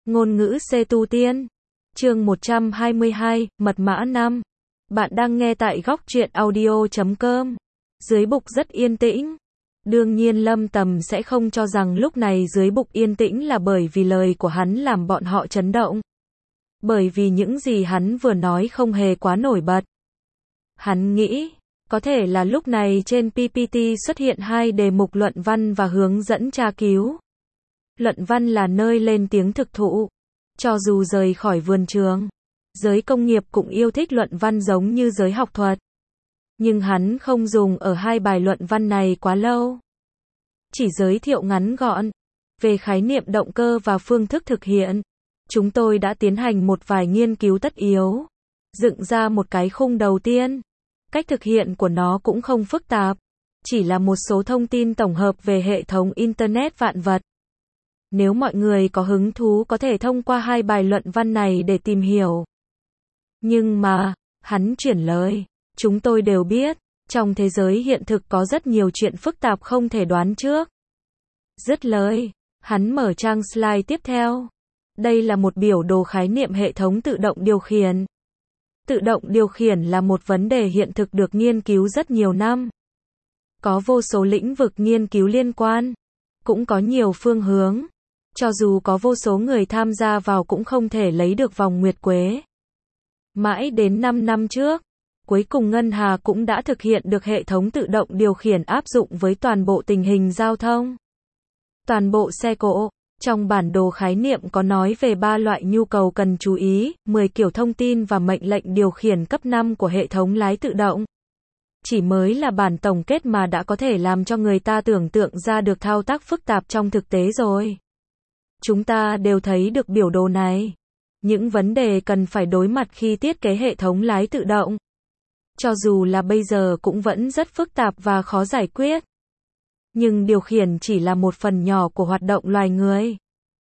Ngôn ngữ C tu tiên. Chương 122, mật mã 5. Bạn đang nghe tại góc truyện audio.com. Dưới bục rất yên tĩnh. Đương nhiên Lâm Tầm sẽ không cho rằng lúc này dưới bục yên tĩnh là bởi vì lời của hắn làm bọn họ chấn động. Bởi vì những gì hắn vừa nói không hề quá nổi bật. Hắn nghĩ, có thể là lúc này trên PPT xuất hiện hai đề mục luận văn và hướng dẫn tra cứu. Luận văn là nơi lên tiếng thực thụ. Cho dù rời khỏi vườn trường, giới công nghiệp cũng yêu thích luận văn giống như giới học thuật. Nhưng hắn không dùng ở hai bài luận văn này quá lâu. Chỉ giới thiệu ngắn gọn về khái niệm động cơ và phương thức thực hiện. Chúng tôi đã tiến hành một vài nghiên cứu tất yếu, dựng ra một cái khung đầu tiên. Cách thực hiện của nó cũng không phức tạp, chỉ là một số thông tin tổng hợp về hệ thống Internet vạn vật. Nếu mọi người có hứng thú có thể thông qua hai bài luận văn này để tìm hiểu. Nhưng mà, hắn chuyển lời, chúng tôi đều biết, trong thế giới hiện thực có rất nhiều chuyện phức tạp không thể đoán trước. Dứt lời, hắn mở trang slide tiếp theo. Đây là một biểu đồ khái niệm hệ thống tự động điều khiển. Tự động điều khiển là một vấn đề hiện thực được nghiên cứu rất nhiều năm. Có vô số lĩnh vực nghiên cứu liên quan, cũng có nhiều phương hướng. Cho dù có vô số người tham gia vào cũng không thể lấy được vòng nguyệt quế. Mãi đến 5 năm trước, cuối cùng Ngân Hà cũng đã thực hiện được hệ thống tự động điều khiển áp dụng với toàn bộ tình hình giao thông. Toàn bộ xe cộ. Trong bản đồ khái niệm có nói về 3 loại nhu cầu cần chú ý, 10 kiểu thông tin và mệnh lệnh điều khiển cấp 5 của hệ thống lái tự động. Chỉ mới là bản tổng kết mà đã có thể làm cho người ta tưởng tượng ra được thao tác phức tạp trong thực tế rồi. Chúng ta đều thấy được biểu đồ này. Những vấn đề cần phải đối mặt khi thiết kế hệ thống lái tự động. Cho dù là bây giờ cũng vẫn rất phức tạp và khó giải quyết. Nhưng điều khiển chỉ là một phần nhỏ của hoạt động loài người.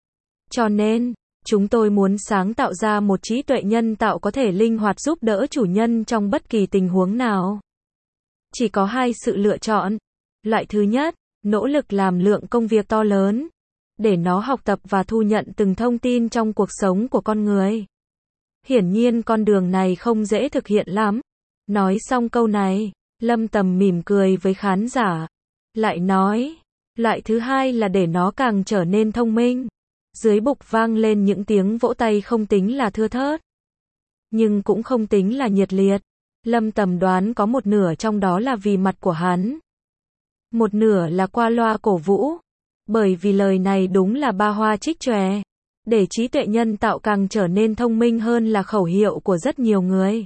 Cho nên, chúng tôi muốn sáng tạo ra một trí tuệ nhân tạo có thể linh hoạt giúp đỡ chủ nhân trong bất kỳ tình huống nào. Chỉ có hai sự lựa chọn. Loại thứ nhất, nỗ lực làm lượng công việc to lớn, để nó học tập và thu nhận từng thông tin trong cuộc sống của con người. Hiển nhiên con đường này không dễ thực hiện lắm. Nói xong câu này, Lâm Tầm mỉm cười với khán giả. Lại nói, loại thứ hai là để nó càng trở nên thông minh. Dưới bục vang lên những tiếng vỗ tay không tính là thưa thớt, nhưng cũng không tính là nhiệt liệt. Lâm Tầm đoán có một nửa trong đó là vì mặt của hắn. Một nửa là qua loa cổ vũ. Bởi vì lời này đúng là ba hoa trích chòe. Để trí tuệ nhân tạo càng trở nên thông minh hơn là khẩu hiệu của rất nhiều người.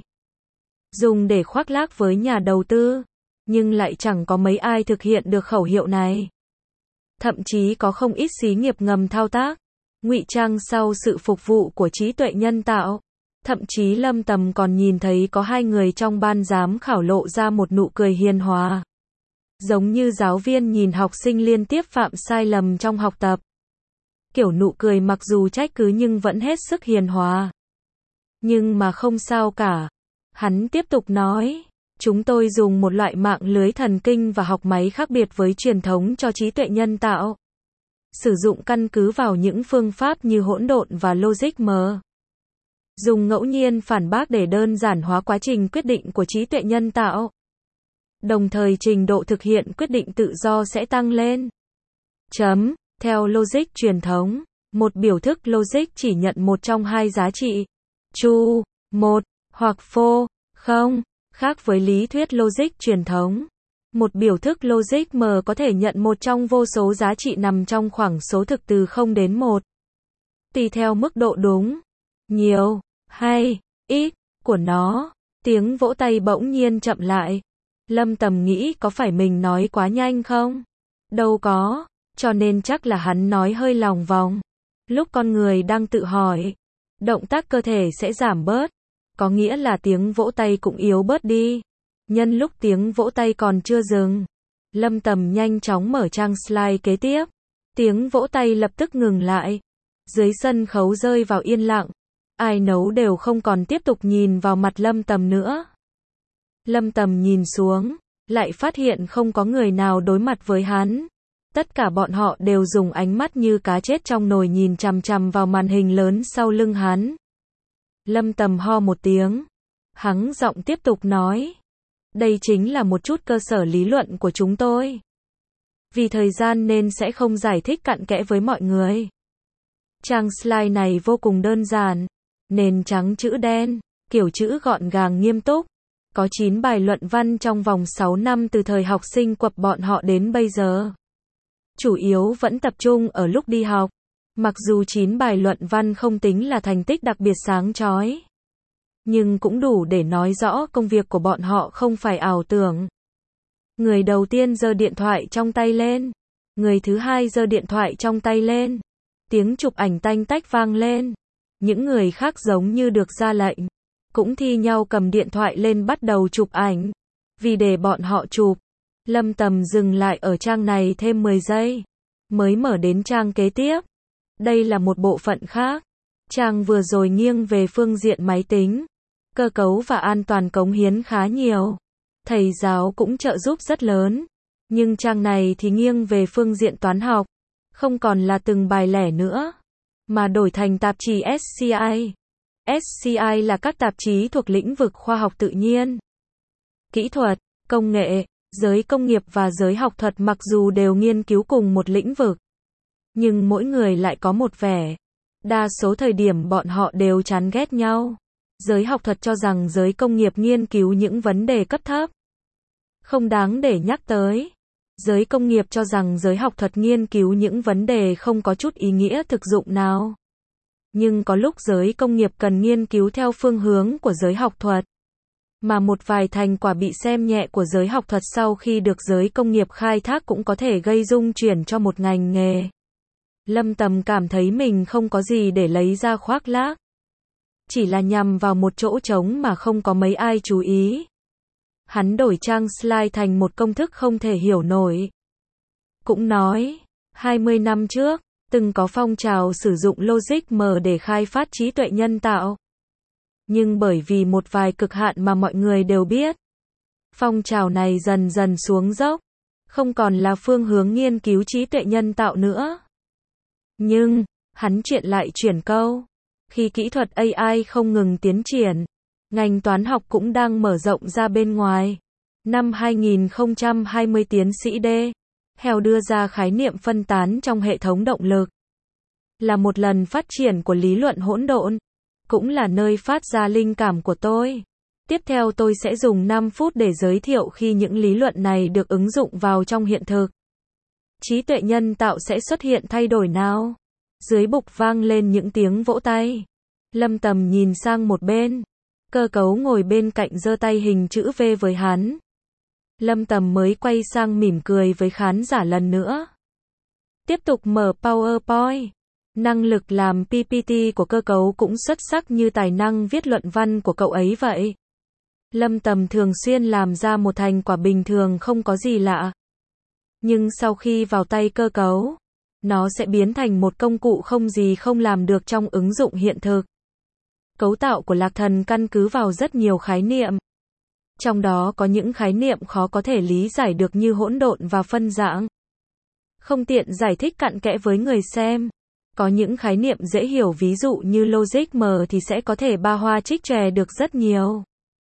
Dùng để khoác lác với nhà đầu tư. Nhưng lại chẳng có mấy ai thực hiện được khẩu hiệu này. Thậm chí có không ít xí nghiệp ngầm thao tác, ngụy trang sau sự phục vụ của trí tuệ nhân tạo. Thậm chí Lâm Tầm còn nhìn thấy có hai người trong ban giám khảo lộ ra một nụ cười hiền hòa. Giống như giáo viên nhìn học sinh liên tiếp phạm sai lầm trong học tập. Kiểu nụ cười mặc dù trách cứ nhưng vẫn hết sức hiền hòa. Nhưng mà không sao cả. Hắn tiếp tục nói. Chúng tôi dùng một loại mạng lưới thần kinh và học máy khác biệt với truyền thống cho trí tuệ nhân tạo. Sử dụng căn cứ vào những phương pháp như hỗn độn và logic M. Dùng ngẫu nhiên phản bác để đơn giản hóa quá trình quyết định của trí tuệ nhân tạo. Đồng thời trình độ thực hiện quyết định tự do sẽ tăng lên. Theo logic truyền thống, một biểu thức logic chỉ nhận một trong hai giá trị. True, 1, hoặc false, 0. Khác với lý thuyết logic truyền thống, một biểu thức logic M có thể nhận một trong vô số giá trị nằm trong khoảng số thực từ 0 đến 1. Tùy theo mức độ đúng, nhiều, hay, ít của nó. Tiếng vỗ tay bỗng nhiên chậm lại. Lâm Tầm nghĩ có phải mình nói quá nhanh không? Đâu có, cho nên chắc là hắn nói hơi lòng vòng. Lúc con người đang tự hỏi, động tác cơ thể sẽ giảm bớt. Có nghĩa là tiếng vỗ tay cũng yếu bớt đi. Nhân lúc tiếng vỗ tay còn chưa dừng, Lâm Tầm nhanh chóng mở trang slide kế tiếp. Tiếng vỗ tay lập tức ngừng lại. Dưới sân khấu rơi vào yên lặng. Ai nấu đều không còn tiếp tục nhìn vào mặt Lâm Tầm nữa. Lâm Tầm nhìn xuống, lại phát hiện không có người nào đối mặt với hắn. Tất cả bọn họ đều dùng ánh mắt như cá chết trong nồi nhìn chằm chằm vào màn hình lớn sau lưng hắn. Lâm Tầm ho một tiếng. Hắng giọng tiếp tục nói. Đây chính là một chút cơ sở lý luận của chúng tôi. Vì thời gian nên sẽ không giải thích cặn kẽ với mọi người. Trang slide này vô cùng đơn giản. Nền trắng chữ đen, kiểu chữ gọn gàng nghiêm túc. Có 9 bài luận văn trong vòng 6 năm từ thời học sinh quập bọn họ đến bây giờ. Chủ yếu vẫn tập trung ở lúc đi học. Mặc dù 9 bài luận văn không tính là thành tích đặc biệt sáng chói, nhưng cũng đủ để nói rõ công việc của bọn họ không phải ảo tưởng. Người đầu tiên giơ điện thoại trong tay lên. Người thứ hai giơ điện thoại trong tay lên. Tiếng chụp ảnh tanh tách vang lên. Những người khác giống như được ra lệnh, cũng thi nhau cầm điện thoại lên bắt đầu chụp ảnh. Vì để bọn họ chụp, Lâm Tầm dừng lại ở trang này thêm 10 giây, mới mở đến trang kế tiếp. Đây là một bộ phận khác. Trang vừa rồi nghiêng về phương diện máy tính, cơ cấu và an toàn cống hiến khá nhiều. Thầy giáo cũng trợ giúp rất lớn. Nhưng trang này thì nghiêng về phương diện toán học, không còn là từng bài lẻ nữa, mà đổi thành tạp chí SCI. SCI là các tạp chí thuộc lĩnh vực khoa học tự nhiên, kỹ thuật, công nghệ, giới công nghiệp và giới học thuật, mặc dù đều nghiên cứu cùng một lĩnh vực, nhưng mỗi người lại có một vẻ. Đa số thời điểm bọn họ đều chán ghét nhau. Giới học thuật cho rằng giới công nghiệp nghiên cứu những vấn đề cấp thấp, không đáng để nhắc tới. Giới công nghiệp cho rằng giới học thuật nghiên cứu những vấn đề không có chút ý nghĩa thực dụng nào. Nhưng có lúc giới công nghiệp cần nghiên cứu theo phương hướng của giới học thuật. Mà một vài thành quả bị xem nhẹ của giới học thuật sau khi được giới công nghiệp khai thác cũng có thể gây rung chuyển cho một ngành nghề. Lâm Tầm cảm thấy mình không có gì để lấy ra khoác lác. Chỉ là nhằm vào một chỗ trống mà không có mấy ai chú ý. Hắn đổi trang slide thành một công thức không thể hiểu nổi. Cũng nói, 20 năm trước, từng có phong trào sử dụng logic M để khai phát trí tuệ nhân tạo. Nhưng bởi vì một vài cực hạn mà mọi người đều biết, phong trào này dần dần xuống dốc, không còn là phương hướng nghiên cứu trí tuệ nhân tạo nữa. Nhưng, hắn lại chuyển câu, khi kỹ thuật AI không ngừng tiến triển, ngành toán học cũng đang mở rộng ra bên ngoài. Năm 2020 tiến sĩ D. Hell đưa ra khái niệm phân tán trong hệ thống động lực. Là một lần phát triển của lý luận hỗn độn. Cũng là nơi phát ra linh cảm của tôi. Tiếp theo tôi sẽ dùng 5 phút để giới thiệu khi những lý luận này được ứng dụng vào trong hiện thực. Trí tuệ nhân tạo sẽ xuất hiện thay đổi nào? Dưới bục vang lên những tiếng vỗ tay. Lâm Tầm nhìn sang một bên. Cơ cấu ngồi bên cạnh giơ tay hình chữ V với hắn. Lâm Tầm mới quay sang mỉm cười với khán giả lần nữa. Tiếp tục mở PowerPoint. Năng lực làm PPT của cơ cấu cũng xuất sắc như tài năng viết luận văn của cậu ấy vậy. Lâm Tầm thường xuyên làm ra một thành quả bình thường không có gì lạ. Nhưng sau khi vào tay cơ cấu, nó sẽ biến thành một công cụ không gì không làm được trong ứng dụng hiện thực. Cấu tạo của lạc thần căn cứ vào rất nhiều khái niệm. Trong đó có những khái niệm khó có thể lý giải được như hỗn độn và phân dạng. Không tiện giải thích cặn kẽ với người xem. Có những khái niệm dễ hiểu, ví dụ như logic M thì sẽ có thể ba hoa trích tròe được rất nhiều.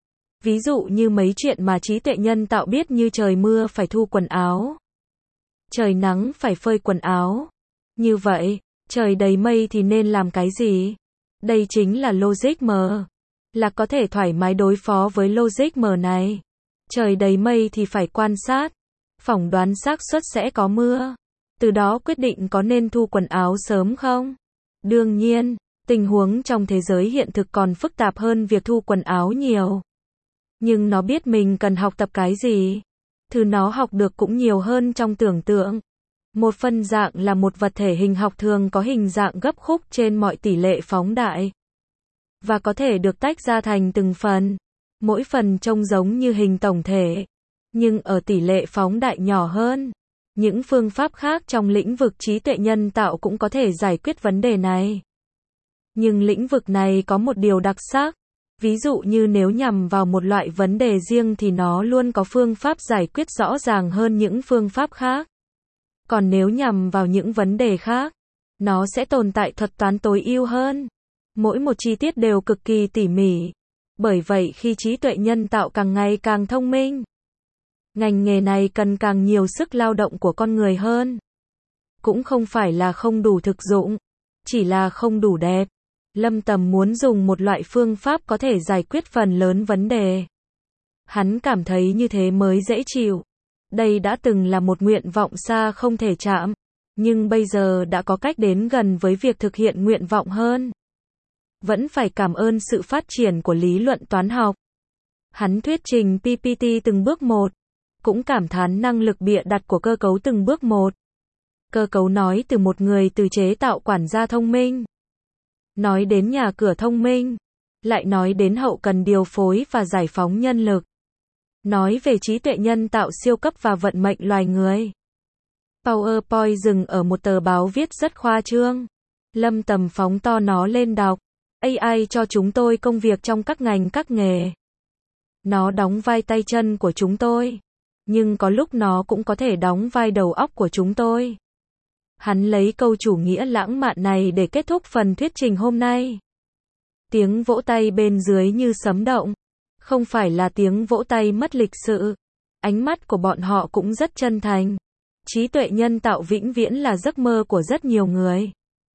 Ví dụ như mấy chuyện mà trí tuệ nhân tạo biết như trời mưa phải thu quần áo, trời nắng phải phơi quần áo. Như vậy, trời đầy mây thì nên làm cái gì? Đây chính là logic M. Là có thể thoải mái đối phó với logic M này. Trời đầy mây thì phải quan sát, phỏng đoán xác suất sẽ có mưa. Từ đó quyết định có nên thu quần áo sớm không? Đương nhiên, tình huống trong thế giới hiện thực còn phức tạp hơn việc thu quần áo nhiều. Nhưng nó biết mình cần học tập cái gì. Thứ nó học được cũng nhiều hơn trong tưởng tượng. Một phân dạng là một vật thể hình học thường có hình dạng gấp khúc trên mọi tỷ lệ phóng đại. Và có thể được tách ra thành từng phần. Mỗi phần trông giống như hình tổng thể, nhưng ở tỷ lệ phóng đại nhỏ hơn. Những phương pháp khác trong lĩnh vực trí tuệ nhân tạo cũng có thể giải quyết vấn đề này. Nhưng lĩnh vực này có một điều đặc sắc. Ví dụ như nếu nhằm vào một loại vấn đề riêng thì nó luôn có phương pháp giải quyết rõ ràng hơn những phương pháp khác. Còn nếu nhằm vào những vấn đề khác, nó sẽ tồn tại thuật toán tối ưu hơn. Mỗi một chi tiết đều cực kỳ tỉ mỉ. Bởi vậy khi trí tuệ nhân tạo càng ngày càng thông minh, ngành nghề này cần càng nhiều sức lao động của con người hơn. Cũng không phải là không đủ thực dụng, chỉ là không đủ đẹp. Lâm Tầm muốn dùng một loại phương pháp có thể giải quyết phần lớn vấn đề. Hắn cảm thấy như thế mới dễ chịu. Đây đã từng là một nguyện vọng xa không thể chạm, nhưng bây giờ đã có cách đến gần với việc thực hiện nguyện vọng hơn. Vẫn phải cảm ơn sự phát triển của lý luận toán học. Hắn thuyết trình PPT từng bước một, cũng cảm thán năng lực bịa đặt của cơ cấu từng bước một. Cơ cấu nói từ một người từ chế tạo quản gia thông minh, nói đến nhà cửa thông minh, lại nói đến hậu cần điều phối và giải phóng nhân lực, nói về trí tuệ nhân tạo siêu cấp và vận mệnh loài người. PowerPoint dừng ở một tờ báo viết rất khoa trương. Lâm Tầm phóng to nó lên đọc. AI cho chúng tôi công việc trong các ngành các nghề. Nó đóng vai tay chân của chúng tôi, nhưng có lúc nó cũng có thể đóng vai đầu óc của chúng tôi. Hắn lấy câu chủ nghĩa lãng mạn này để kết thúc phần thuyết trình hôm nay. Tiếng vỗ tay bên dưới như sấm động. Không phải là tiếng vỗ tay mất lịch sự. Ánh mắt của bọn họ cũng rất chân thành. Trí tuệ nhân tạo vĩnh viễn là giấc mơ của rất nhiều người.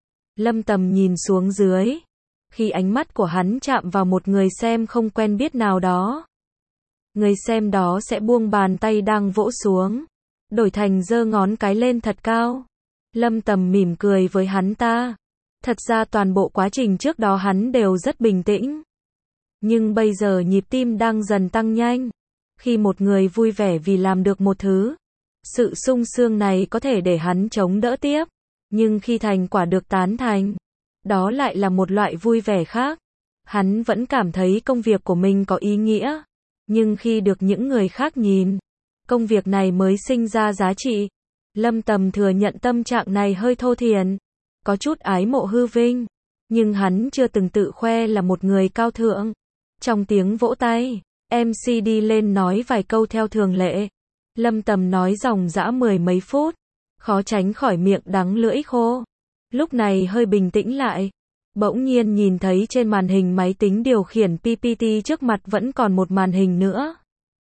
Lâm Tầm nhìn xuống dưới. Khi ánh mắt của hắn chạm vào một người xem không quen biết nào đó, người xem đó sẽ buông bàn tay đang vỗ xuống, đổi thành giơ ngón cái lên thật cao. Lâm Tầm mỉm cười với hắn ta. Thật ra toàn bộ quá trình trước đó hắn đều rất bình tĩnh. Nhưng bây giờ nhịp tim đang dần tăng nhanh. Khi một người vui vẻ vì làm được một thứ, sự sung sướng này có thể để hắn chống đỡ tiếp. Nhưng khi thành quả được tán thành, đó lại là một loại vui vẻ khác. Hắn vẫn cảm thấy công việc của mình có ý nghĩa. Nhưng khi được những người khác nhìn, công việc này mới sinh ra giá trị. Lâm Tầm thừa nhận tâm trạng này hơi thô thiển, có chút ái mộ hư vinh. Nhưng hắn chưa từng tự khoe là một người cao thượng. Trong tiếng vỗ tay, MC đi lên nói vài câu theo thường lệ. Lâm Tầm nói ròng rã 10 mấy phút, khó tránh khỏi miệng đắng lưỡi khô. Lúc này hơi bình tĩnh lại, bỗng nhiên nhìn thấy trên màn hình máy tính điều khiển PPT trước mặt vẫn còn một màn hình nữa.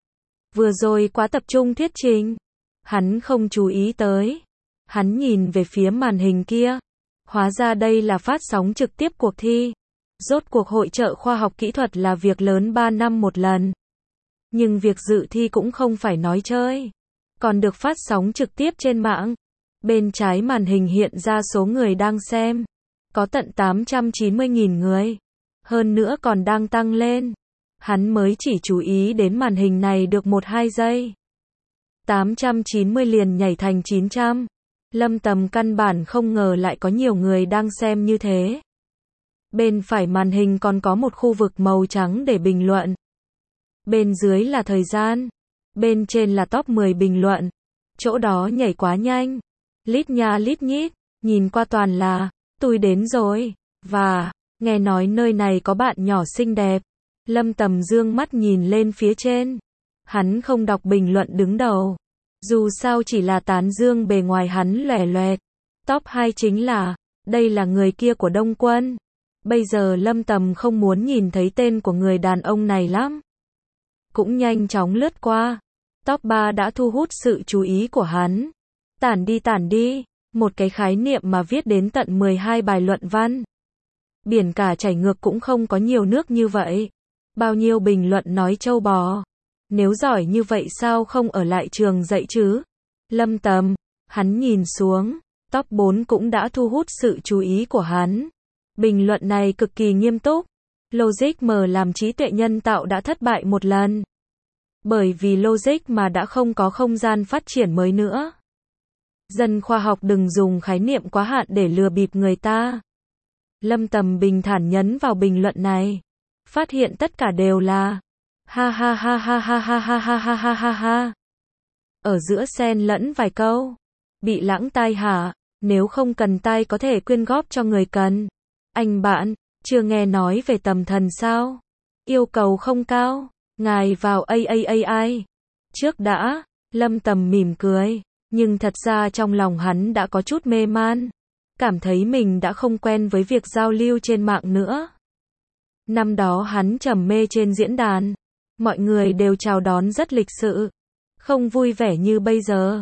Vừa rồi quá tập trung thuyết trình, hắn không chú ý tới. Hắn nhìn về phía màn hình kia, hóa ra đây là phát sóng trực tiếp cuộc thi. Rốt cuộc hội chợ khoa học kỹ thuật là việc lớn 3 năm một lần. Nhưng việc dự thi cũng không phải nói chơi, còn được phát sóng trực tiếp trên mạng. Bên trái màn hình hiện ra số người đang xem, có tận 890.000 người. Hơn nữa còn đang tăng lên. Hắn mới chỉ chú ý đến màn hình này được 1-2 giây. 890 liền nhảy thành 900. Lâm Tầm căn bản không ngờ lại có nhiều người đang xem như thế. Bên phải màn hình còn có một khu vực màu trắng để bình luận. Bên dưới là thời gian. Bên trên là top 10 bình luận. Chỗ đó nhảy quá nhanh. Lít nha lít nhít, nhìn qua toàn là, tôi đến rồi, và, nghe nói nơi này có bạn nhỏ xinh đẹp. Lâm Tầm dương mắt nhìn lên phía trên. Hắn không đọc bình luận đứng đầu. Dù sao chỉ là tán dương bề ngoài hắn lòe loẹt. Top 2 chính là, đây là người kia của Đông Quân. Bây giờ Lâm Tầm không muốn nhìn thấy tên của người đàn ông này lắm. Cũng nhanh chóng lướt qua. Top 3 đã thu hút sự chú ý của hắn. Tản đi, một cái khái niệm mà viết đến tận 12 bài luận văn. Biển cả chảy ngược cũng không có nhiều nước như vậy. Bao nhiêu bình luận nói trâu bò. Nếu giỏi như vậy sao không ở lại trường dạy chứ? Lâm Tầm, hắn nhìn xuống, top 4 cũng đã thu hút sự chú ý của hắn. Bình luận này cực kỳ nghiêm túc. Logic M làm trí tuệ nhân tạo đã thất bại một lần. Bởi vì logic mà đã không có không gian phát triển mới nữa. Dân khoa học đừng dùng khái niệm quá hạn để lừa bịp người ta. Lâm Tầm bình thản nhấn vào bình luận này. Phát hiện tất cả đều là ha ha ha ha ha ha ha ha ha ha ha ha. Ở giữa xen lẫn vài câu. Bị lãng tai hả? Nếu không cần tai có thể quyên góp cho người cần. Anh bạn, chưa nghe nói về tầm thần sao? Yêu cầu không cao. Ngài vào AAAI. Trước đã. Lâm Tầm mỉm cười. Nhưng thật ra trong lòng hắn đã có chút mê man, cảm thấy mình đã không quen với việc giao lưu trên mạng nữa. Năm đó hắn trầm mê trên diễn đàn, mọi người đều chào đón rất lịch sự, không vui vẻ như bây giờ.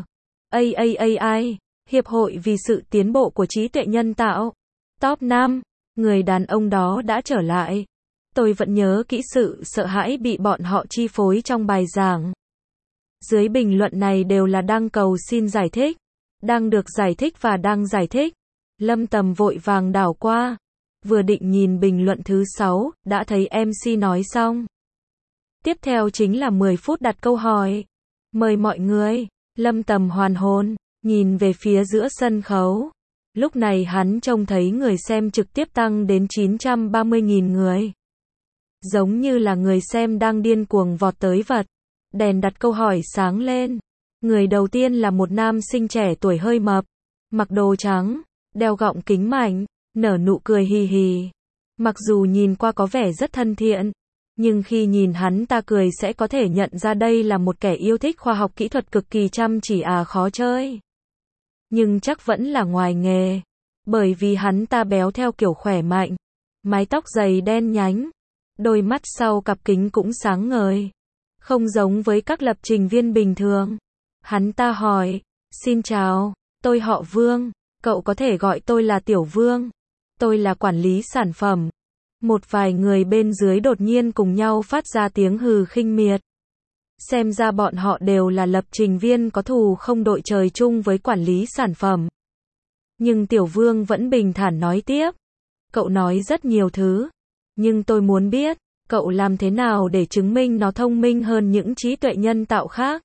AI, Hiệp hội vì sự tiến bộ của trí tuệ nhân tạo. Top 5, người đàn ông đó đã trở lại. Tôi vẫn nhớ kỹ sự sợ hãi bị bọn họ chi phối trong bài giảng. Dưới bình luận này đều là đang cầu xin giải thích, đang được giải thích và đang giải thích. Lâm Tầm vội vàng đảo qua, vừa định nhìn bình luận thứ 6, đã thấy MC nói xong. Tiếp theo chính là 10 phút đặt câu hỏi. Mời mọi người. Lâm Tầm hoàn hồn, nhìn về phía giữa sân khấu. Lúc này hắn trông thấy người xem trực tiếp tăng đến 930.000 người. Giống như là người xem đang điên cuồng vọt tới vật. Đèn đặt câu hỏi sáng lên. Người đầu tiên là một nam sinh trẻ tuổi hơi mập, mặc đồ trắng, đeo gọng kính mảnh, nở nụ cười hì hì. Mặc dù nhìn qua có vẻ rất thân thiện, nhưng khi nhìn hắn ta cười sẽ có thể nhận ra đây là một kẻ yêu thích khoa học kỹ thuật cực kỳ chăm chỉ khó chơi. Nhưng chắc vẫn là ngoài nghề, bởi vì hắn ta béo theo kiểu khỏe mạnh, mái tóc dày đen nhánh, đôi mắt sau cặp kính cũng sáng ngời, không giống với các lập trình viên bình thường. Hắn ta hỏi, xin chào, tôi họ Vương, cậu có thể gọi tôi là Tiểu Vương, tôi là quản lý sản phẩm. Một vài người bên dưới đột nhiên cùng nhau phát ra tiếng hừ khinh miệt. Xem ra bọn họ đều là lập trình viên có thù không đội trời chung với quản lý sản phẩm. Nhưng Tiểu Vương vẫn bình thản nói tiếp. Cậu nói rất nhiều thứ, nhưng tôi muốn biết, cậu làm thế nào để chứng minh nó thông minh hơn những trí tuệ nhân tạo khác?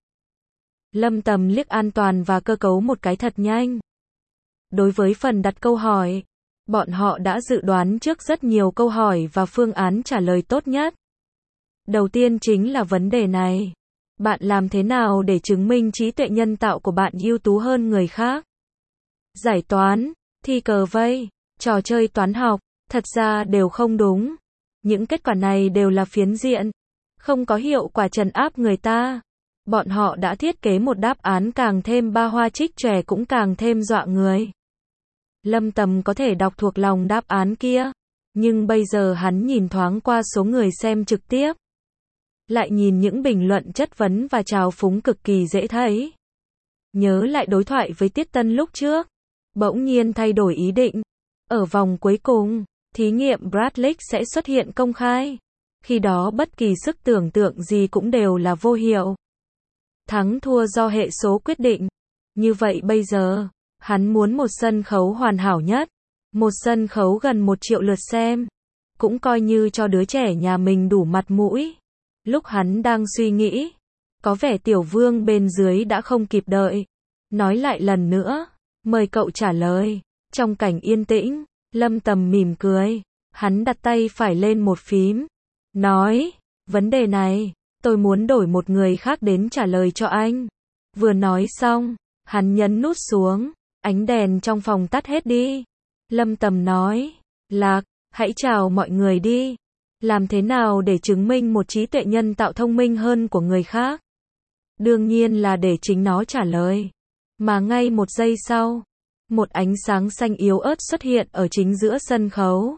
Lâm Tầm liếc an toàn và cơ cấu một cái thật nhanh. Đối với phần đặt câu hỏi, bọn họ đã dự đoán trước rất nhiều câu hỏi và phương án trả lời tốt nhất. Đầu tiên chính là vấn đề này. Bạn làm thế nào để chứng minh trí tuệ nhân tạo của bạn ưu tú hơn người khác? Giải toán, thi cờ vây, trò chơi toán học, thật ra đều không đúng. Những kết quả này đều là phiến diện, không có hiệu quả trấn áp người ta. Bọn họ đã thiết kế một đáp án càng thêm ba hoa trích tròe cũng càng thêm dọa người. Lâm Tầm có thể đọc thuộc lòng đáp án kia, nhưng bây giờ hắn nhìn thoáng qua số người xem trực tiếp, lại nhìn những bình luận chất vấn và trào phúng cực kỳ dễ thấy. Nhớ lại đối thoại với Tiết Tân lúc trước, bỗng nhiên thay đổi ý định. Ở vòng cuối cùng, thí nghiệm Bradley sẽ xuất hiện công khai. Khi đó bất kỳ sức tưởng tượng gì cũng đều là vô hiệu. Thắng thua do hệ số quyết định. Như vậy bây giờ, hắn muốn một sân khấu hoàn hảo nhất. Một sân khấu gần 1 triệu lượt xem. Cũng coi như cho đứa trẻ nhà mình đủ mặt mũi. Lúc hắn đang suy nghĩ, có vẻ Tiểu Vương bên dưới đã không kịp đợi. Nói lại lần nữa, mời cậu trả lời. Trong cảnh yên tĩnh, Lâm Tầm mỉm cười. Hắn đặt tay phải lên một phím. Nói, vấn đề này, tôi muốn đổi một người khác đến trả lời cho anh. Vừa nói xong, hắn nhấn nút xuống. Ánh đèn trong phòng tắt hết đi. Lâm Tầm nói, Lạc, hãy chào mọi người đi. Làm thế nào để chứng minh một trí tuệ nhân tạo thông minh hơn của người khác? Đương nhiên là để chính nó trả lời. Mà ngay một giây sau, một ánh sáng xanh yếu ớt xuất hiện ở chính giữa sân khấu.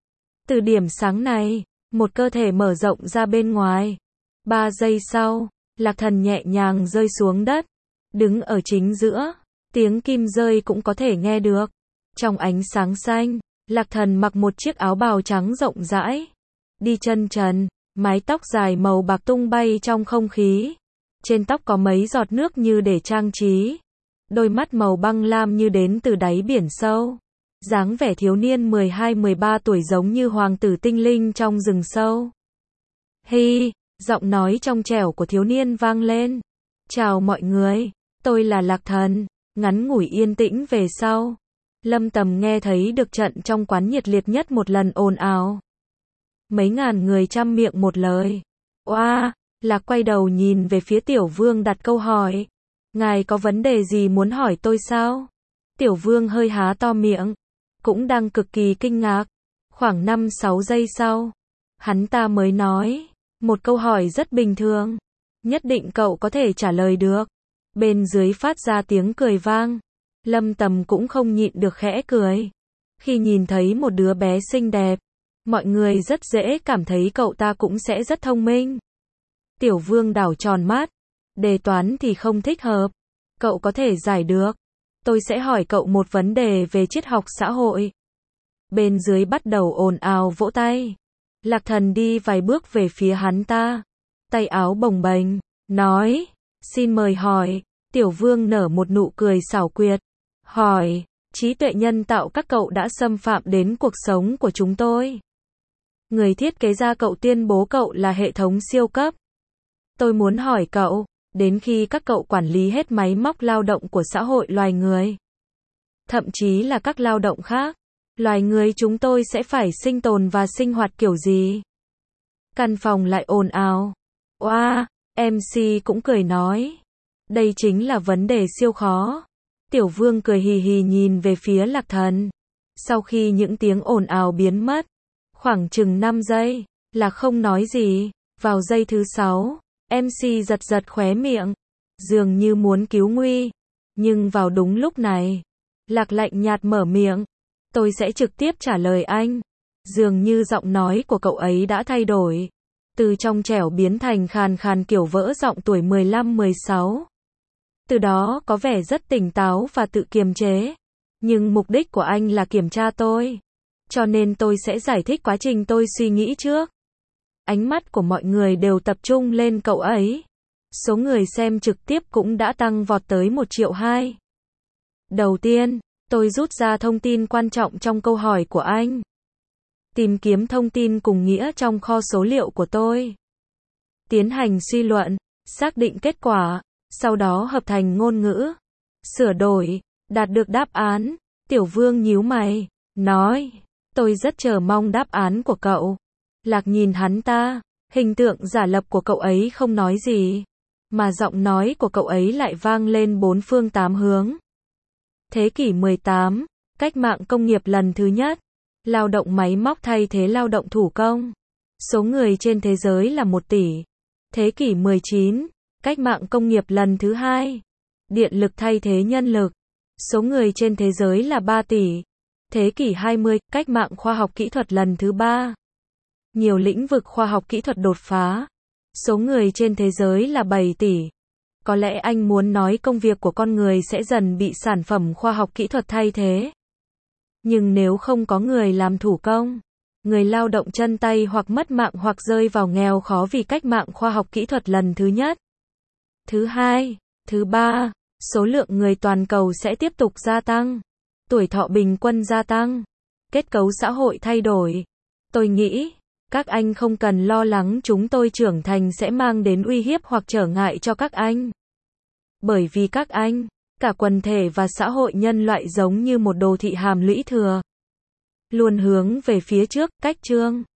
Từ điểm sáng này, một cơ thể mở rộng ra bên ngoài. 3 giây sau, Lạc Thần nhẹ nhàng rơi xuống đất, đứng ở chính giữa. Tiếng kim rơi cũng có thể nghe được. Trong ánh sáng xanh, Lạc Thần mặc một chiếc áo bào trắng rộng rãi, đi chân trần, mái tóc dài màu bạc tung bay trong không khí. Trên tóc có mấy giọt nước như để trang trí. Đôi mắt màu băng lam như đến từ đáy biển sâu. Dáng vẻ thiếu niên 12-13 tuổi giống như hoàng tử tinh linh trong rừng sâu. Hi, giọng nói trong trẻo của thiếu niên vang lên. Chào mọi người, tôi là Lạc Thần. Ngắn ngủi yên tĩnh về sau, Lâm Tầm nghe thấy được trận trong quán nhiệt liệt nhất một lần ồn ào. Mấy ngàn người trăm miệng một lời. Oa, Lạc quay đầu nhìn về phía Tiểu Vương đặt câu hỏi. Ngài có vấn đề gì muốn hỏi tôi sao? Tiểu Vương hơi há to miệng, cũng đang cực kỳ kinh ngạc. Khoảng 5-6 giây sau, hắn ta mới nói, một câu hỏi rất bình thường. Nhất định cậu có thể trả lời được. Bên dưới phát ra tiếng cười vang. Lâm Tầm cũng không nhịn được khẽ cười. Khi nhìn thấy một đứa bé xinh đẹp, mọi người rất dễ cảm thấy cậu ta cũng sẽ rất thông minh. Tiểu Vương đảo tròn mắt. Đề toán thì không thích hợp. Cậu có thể giải được. Tôi sẽ hỏi cậu một vấn đề về triết học xã hội. Bên dưới bắt đầu ồn ào vỗ tay. Lạc Thần đi vài bước về phía hắn ta. Tay áo bồng bềnh, nói, xin mời hỏi. Tiểu Vương nở một nụ cười xảo quyệt. Hỏi, trí tuệ nhân tạo các cậu đã xâm phạm đến cuộc sống của chúng tôi. Người thiết kế ra cậu tuyên bố cậu là hệ thống siêu cấp. Tôi muốn hỏi cậu, đến khi các cậu quản lý hết máy móc lao động của xã hội loài người, thậm chí là các lao động khác, loài người chúng tôi sẽ phải sinh tồn và sinh hoạt kiểu gì? Căn phòng lại ồn ào. Oa, MC cũng cười nói. Đây chính là vấn đề siêu khó. Tiểu Vương cười hì hì nhìn về phía Lạc Thần. Sau khi những tiếng ồn ào biến mất, khoảng chừng 5 giây, là không nói gì. Vào giây thứ 6, MC giật giật khóe miệng, dường như muốn cứu nguy. Nhưng vào đúng lúc này, Lạc lạnh nhạt mở miệng. Tôi sẽ trực tiếp trả lời anh. Dường như giọng nói của cậu ấy đã thay đổi. Từ trong trẻo biến thành khàn khàn kiểu vỡ giọng tuổi 15-16. Từ đó có vẻ rất tỉnh táo và tự kiềm chế. Nhưng mục đích của anh là kiểm tra tôi. Cho nên tôi sẽ giải thích quá trình tôi suy nghĩ trước. Ánh mắt của mọi người đều tập trung lên cậu ấy. Số người xem trực tiếp cũng đã tăng vọt tới 1,2 triệu. Đầu tiên, tôi rút ra thông tin quan trọng trong câu hỏi của anh. Tìm kiếm thông tin cùng nghĩa trong kho số liệu của tôi. Tiến hành suy luận, xác định kết quả, sau đó hợp thành ngôn ngữ. Sửa đổi, đạt được đáp án. Tiểu Vương nhíu mày, nói, tôi rất chờ mong đáp án của cậu. Lạc nhìn hắn ta, hình tượng giả lập của cậu ấy không nói gì, mà giọng nói của cậu ấy lại vang lên bốn phương tám hướng. Thế kỷ 18, cách mạng công nghiệp lần thứ nhất, lao động máy móc thay thế lao động thủ công. Số người trên thế giới là 1 tỷ. Thế kỷ 19, cách mạng công nghiệp lần thứ hai, điện lực thay thế nhân lực. Số người trên thế giới là 3 tỷ. Thế kỷ 20, cách mạng khoa học kỹ thuật lần thứ 3. Nhiều lĩnh vực khoa học kỹ thuật đột phá. Số người trên thế giới là 7 tỷ. Có lẽ anh muốn nói công việc của con người sẽ dần bị sản phẩm khoa học kỹ thuật thay thế. Nhưng nếu không có người làm thủ công, người lao động chân tay hoặc mất mạng hoặc rơi vào nghèo khó vì cách mạng khoa học kỹ thuật lần thứ nhất, thứ hai, thứ ba, số lượng người toàn cầu sẽ tiếp tục gia tăng. Tuổi thọ bình quân gia tăng. Kết cấu xã hội thay đổi. Tôi nghĩ, các anh không cần lo lắng chúng tôi trưởng thành sẽ mang đến uy hiếp hoặc trở ngại cho các anh. Bởi vì các anh, cả quần thể và xã hội nhân loại giống như một đồ thị hàm lũy thừa. Luôn hướng về phía trước, cách chương.